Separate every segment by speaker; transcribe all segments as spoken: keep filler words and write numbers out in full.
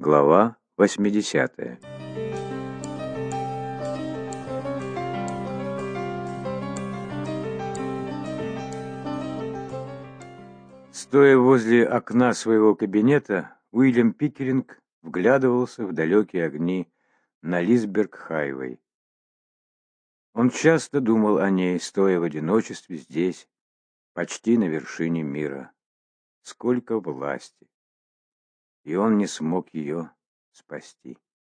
Speaker 1: Глава восьмидесятая. Стоя возле окна своего кабинета, Уильям Пикеринг вглядывался в далекие огни на Лисберг-Хайвей. Он часто думал о ней, стоя в одиночестве здесь, почти на вершине мира. Сколько власти! И он не смог ее спасти.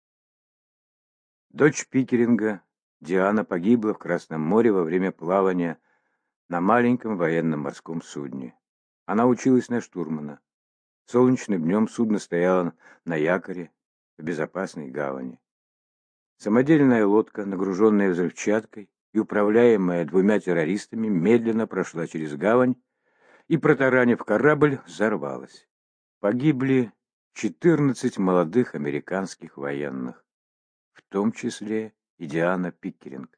Speaker 1: Дочь Пикеринга, Диана, погибла в Красном море во время плавания на маленьком военном морском судне. Она училась на штурмана. Солнечным днем судно стояло на якоре в безопасной гавани. Самодельная лодка, нагруженная взрывчаткой и управляемая двумя террористами, медленно прошла через гавань и, протаранив корабль, взорвалась. Погибли четырнадцать молодых американских военных, в том числе и Диана Пикеринг.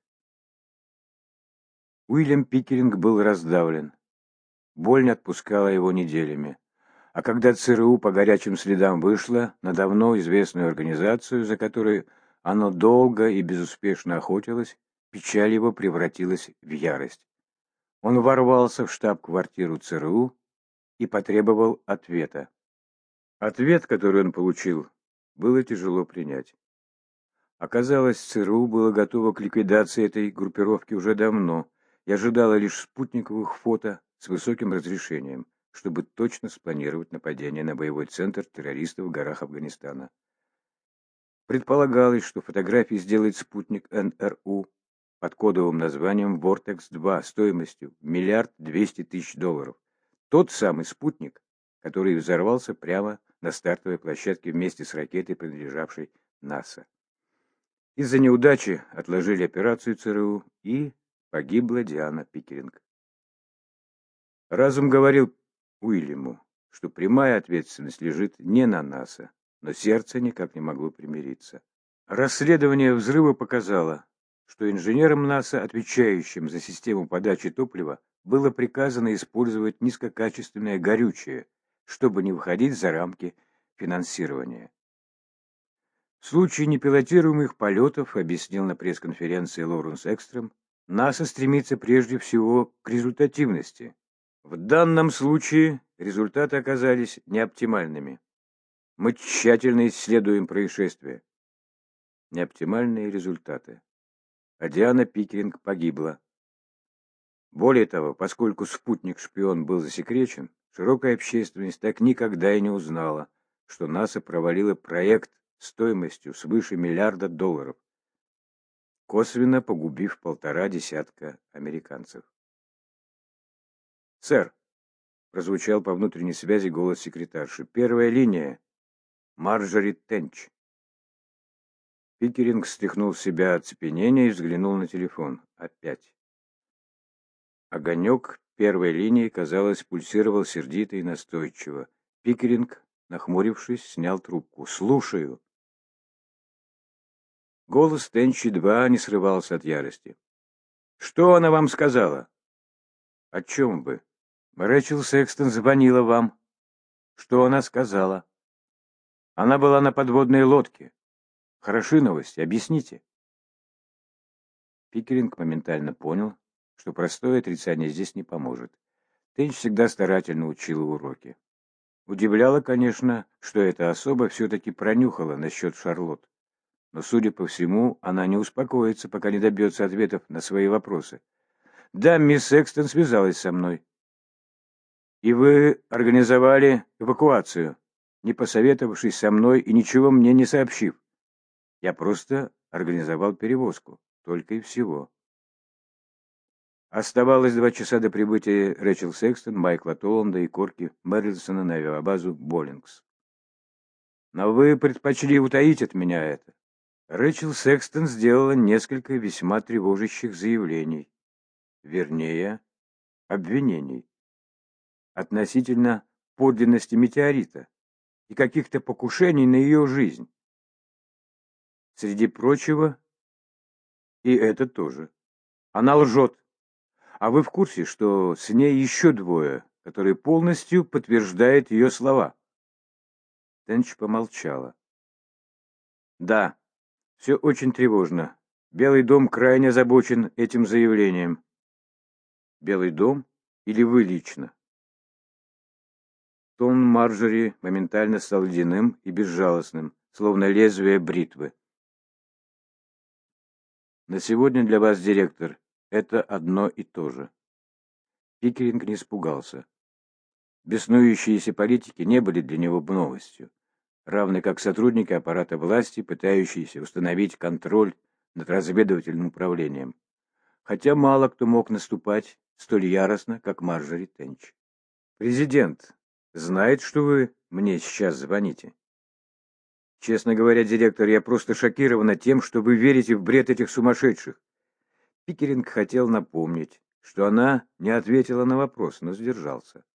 Speaker 1: Уильям Пикеринг был раздавлен. Боль не отпускала его неделями. А когда ЦРУ по горячим следам вышло на давно известную организацию, за которой оно долго и безуспешно охотилось, печаль его превратилась в ярость. Он ворвался в штаб-квартиру ЦРУ и потребовал ответа. Ответ, который он получил, было тяжело принять. Оказалось, ЦРУ было готово к ликвидации этой группировки уже давно и ожидало лишь спутниковых фото с высоким разрешением, чтобы точно спланировать нападение на боевой центр террористов в горах Афганистана. Предполагалось, что фотографии сделает спутник эн эр у под кодовым названием Вортекс два стоимостью миллиард двести тысяч долларов. Тот самый спутник, который взорвался прямо на стартовой площадке вместе с ракетой, принадлежавшей НАСА. Из-за неудачи отложили операцию ЦРУ, и погибла Диана Пикеринг. Разум говорил Уильяму, что прямая ответственность лежит не на НАСА, но сердце никак не могло примириться. Расследование взрыва показало, что инженерам НАСА, отвечающим за систему подачи топлива, было приказано использовать низкокачественное горючее, чтобы не выходить за рамки финансирования. В случае непилотируемых полетов, объяснил на пресс-конференции Лоуренс Экстрем, НАСА стремится прежде всего к результативности. В данном случае результаты оказались неоптимальными. Мы тщательно исследуем происшествие. Неоптимальные результаты. А Диана Пикеринг погибла. Более того, поскольку спутник-шпион был засекречен, широкая общественность так никогда и не узнала, что НАСА провалило проект стоимостью свыше миллиарда долларов, косвенно погубив полтора десятка американцев. «Сэр», — прозвучал по внутренней связи голос секретарши, — «первая линия. Марджори Тенч». Пикеринг стряхнул с себя оцепенение и взглянул на телефон. Опять. Огонек первой линии, казалось, пульсировал сердито и настойчиво. Пикеринг, нахмурившись, снял трубку. «Слушаю». Голос Тенч едва не срывался от ярости. «Что она вам сказала?» «О чем вы?» «Рэчел Секстон звонила вам». «Что она сказала?» «Она была на подводной лодке». «Хороши новости, объясните». Пикеринг моментально понял, что простое отрицание здесь не поможет. Тенч всегда старательно учила уроки. Удивляло, конечно, что эта особа все-таки пронюхала насчет Шарлотт. Но, судя по всему, она не успокоится, пока не добьется ответов на свои вопросы. «Да, мисс Секстон связалась со мной». «И вы организовали эвакуацию, не посоветовавшись со мной и ничего мне не сообщив?» «Я просто организовал перевозку, только и всего». Оставалось два часа до прибытия Рэчел Секстон, Майкла Толланда и Корки Мэрилсона на авиабазу Боллингс. «Но вы предпочли утаить от меня это». Рэчел Секстон сделала несколько весьма тревожащих заявлений, вернее, обвинений, относительно подлинности метеорита и каких-то покушений на ее жизнь. Среди прочего, и это тоже. Она лжет. А вы в курсе, что с ней еще двое, которые полностью подтверждают ее слова? Тенч помолчала. Да, все очень тревожно. Белый дом крайне озабочен этим заявлением. Белый дом или вы лично? Тон Марджори моментально стал ледяным и безжалостным, словно лезвие бритвы. На сегодня для вас, директор, это одно и то же. Пикеринг не испугался. Беснующиеся политики не были для него новостью, равно как сотрудники аппарата власти, пытающиеся установить контроль над разведывательным управлением. Хотя мало кто мог наступать столь яростно, как Марджори Тенч. «Президент знает, что вы мне сейчас звоните?» «Честно говоря, директор, я просто шокирована тем, что вы верите в бред этих сумасшедших». Пикеринг хотел напомнить, что она не ответила на вопрос, но сдержался.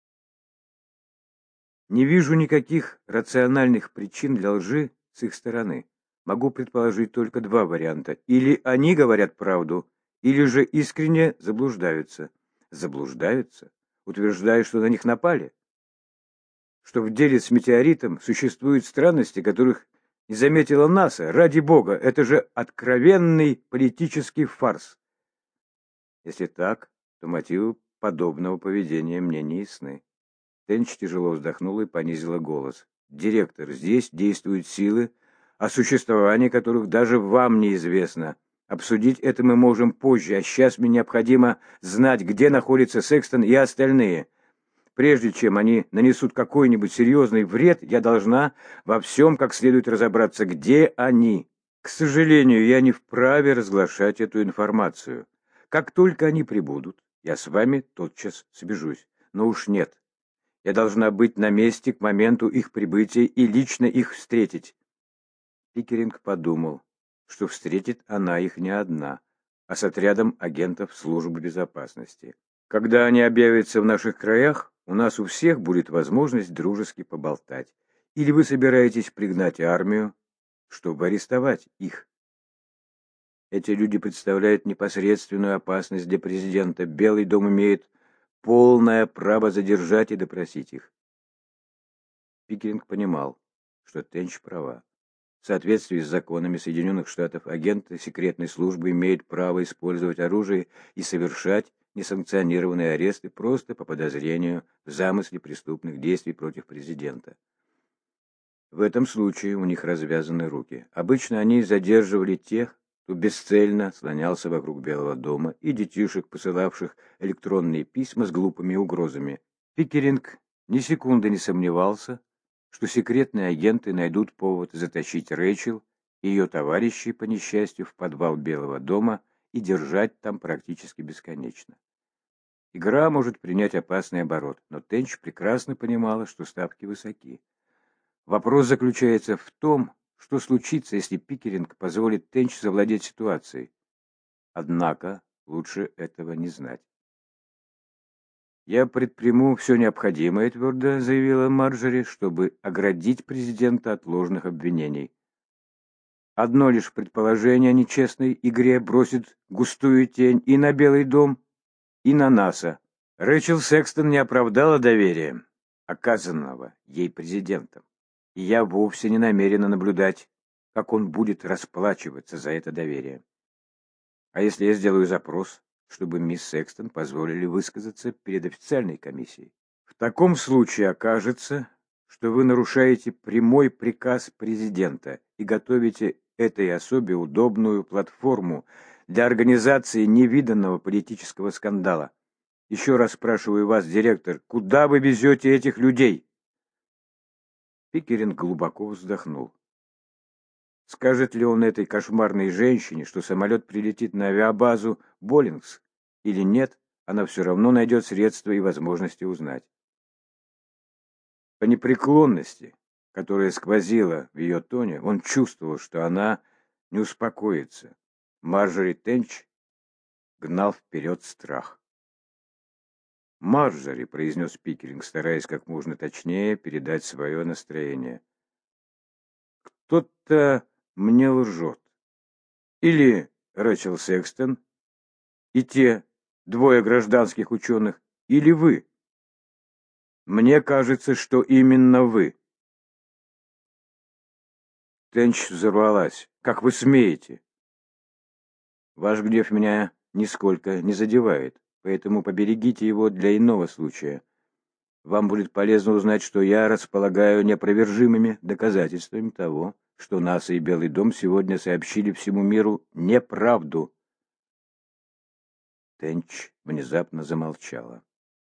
Speaker 1: «Не вижу никаких рациональных причин для лжи с их стороны. Могу предположить только два варианта. Или они говорят правду, или же искренне заблуждаются». Заблуждаются? Утверждая, что на них напали? Что в деле с метеоритом существуют странности, которых не заметила НАСА? Ради бога, это же откровенный политический фарс. Если так, то мотивы подобного поведения мне не ясны. Тенч тяжело вздохнула и понизила голос. «Директор, здесь действуют силы, о существовании которых даже вам неизвестно. Обсудить это мы можем позже, а сейчас мне необходимо знать, где находится Секстон и остальные. Прежде чем они нанесут какой-нибудь серьезный вред, я должна во всем как следует разобраться, где они. К сожалению, я не вправе разглашать эту информацию. Как только они прибудут, я с вами тотчас свяжусь. Но уж нет. Я должна быть на месте к моменту их прибытия и лично их встретить». Пикеринг подумал, что встретит она их не одна, а с отрядом агентов службы безопасности. «Когда они объявятся в наших краях, у нас у всех будет возможность дружески поболтать. Или вы собираетесь пригнать армию, чтобы арестовать их?» Эти люди представляют непосредственную опасность для президента. Белый дом имеет полное право задержать и допросить их. Пикеринг понимал, что Тенч права. В соответствии с законами Соединенных Штатов агенты секретной службы имеют право использовать оружие и совершать несанкционированные аресты просто по подозрению в замысле преступных действий против президента. В этом случае у них развязаны руки. Обычно они задерживали тех, кто бесцельно слонялся вокруг Белого дома, и детишек, посылавших электронные письма с глупыми угрозами. Пикеринг ни секунды не сомневался, что секретные агенты найдут повод затащить Рэйчел и ее товарищей, по несчастью, в подвал Белого дома и держать там практически бесконечно. Игра может принять опасный оборот, но Тенч прекрасно понимала, что ставки высоки. Вопрос заключается в том, что случится, если Пикеринг позволит Тенч завладеть ситуацией. Однако лучше этого не знать. «Я предприму все необходимое», — твердо заявила Марджори, «чтобы оградить президента от ложных обвинений. Одно лишь предположение о нечестной игре бросит густую тень и на Белый дом, и на НАСА. Рэйчел Секстон не оправдала доверия, оказанного ей президентом, и я вовсе не намерена наблюдать, как он будет расплачиваться за это доверие. А если я сделаю запрос, чтобы мисс Секстон позволили высказаться перед официальной комиссией? В таком случае окажется, что вы нарушаете прямой приказ президента и готовите этой особе удобную платформу для организации невиданного политического скандала. Еще раз спрашиваю вас, директор, куда вы везете этих людей?» Пикеринг глубоко вздохнул. Скажет ли он этой кошмарной женщине, что самолет прилетит на авиабазу Боллингс, или нет, она все равно найдет средства и возможности узнать. По непреклонности, которая сквозила в ее тоне, он чувствовал, что она не успокоится. Марджори Тенч гнал вперед страх. «Марджори», — произнес Пикеринг, стараясь как можно точнее передать свое настроение, — «кто-то мне лжет. Или Рэйчел Секстон и те двое гражданских ученых, или вы. Мне кажется, что именно вы». Тенч взорвалась. «Как вы смеете?» «Ваш гнев меня нисколько не задевает, поэтому поберегите его для иного случая. Вам будет полезно узнать, что я располагаю неопровержимыми доказательствами того, что НАСА и Белый дом сегодня сообщили всему миру неправду». Тенч внезапно замолчала.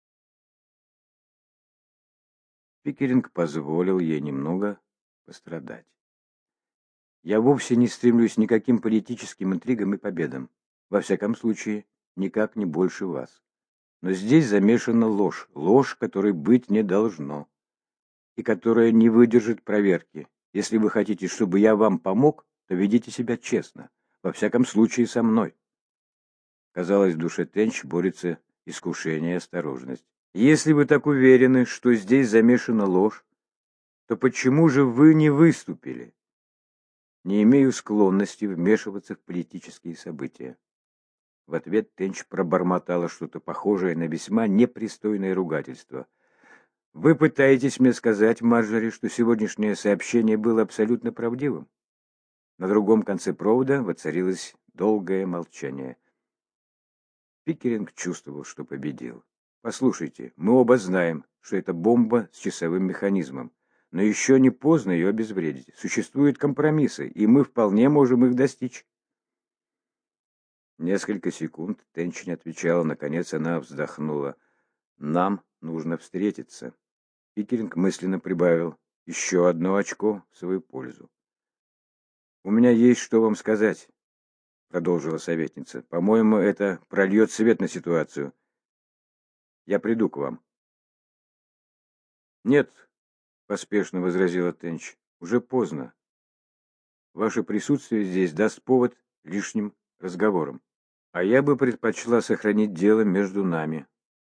Speaker 1: Пикеринг позволил ей немного пострадать. «Я вовсе не стремлюсь ни к каким политическим интригам и победам. Во всяком случае, никак не больше вас. Но здесь замешана ложь, ложь, которой быть не должно, и которая не выдержит проверки. Если вы хотите, чтобы я вам помог, то ведите себя честно, во всяком случае со мной». Казалось, в душе Тенч борется искушение и осторожность. «Если вы так уверены, что здесь замешана ложь, то почему же вы не выступили?» «Не имею склонности вмешиваться в политические события». В ответ Тенч пробормотала что-то похожее на весьма непристойное ругательство. «Вы пытаетесь мне сказать, Марджори, что сегодняшнее сообщение было абсолютно правдивым?» На другом конце провода воцарилось долгое молчание. Пикеринг чувствовал, что победил. «Послушайте, мы оба знаем, что это бомба с часовым механизмом. Но еще не поздно ее обезвредить. Существуют компромиссы, и мы вполне можем их достичь». Несколько секунд Тенч не отвечала. Наконец она вздохнула. «Нам нужно встретиться». Пикеринг мысленно прибавил еще одно очко в свою пользу. «У меня есть что вам сказать», — продолжила советница. «По-моему, это прольет свет на ситуацию. Я приду к вам». «Нет», — поспешно возразила Тенч, — «уже поздно. Ваше присутствие здесь даст повод лишним разговорам. А я бы предпочла сохранить дело между нами».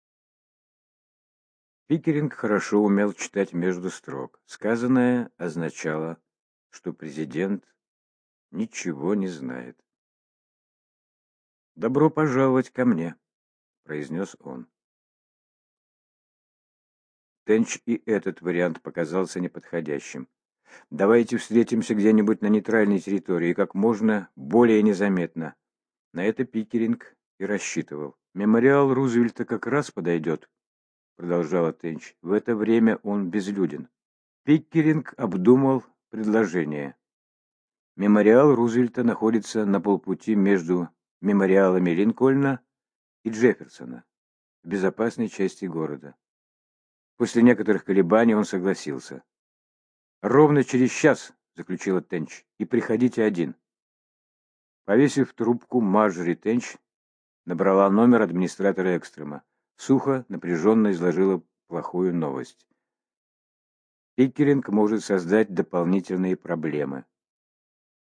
Speaker 1: Пикеринг хорошо умел читать между строк. Сказанное означало, что президент ничего не знает. «Добро пожаловать ко мне», — произнес он. Тенч и этот вариант показался неподходящим. «Давайте встретимся где-нибудь на нейтральной территории, как можно более незаметно». На это Пикеринг и рассчитывал. «Мемориал Рузвельта как раз подойдет», — продолжала Тенч. «В это время он безлюден». Пикеринг обдумал предложение. Мемориал Рузвельта находится на полпути между мемориалами Линкольна и Джефферсона, в безопасной части города. После некоторых колебаний он согласился. «Ровно через час», — заключила Тенч, — «и приходите один». Повесив трубку, Марджори Тенч набрала номер администратора Экстрема. Сухо, напряженно изложила плохую новость. Пикеринг может создать дополнительные проблемы.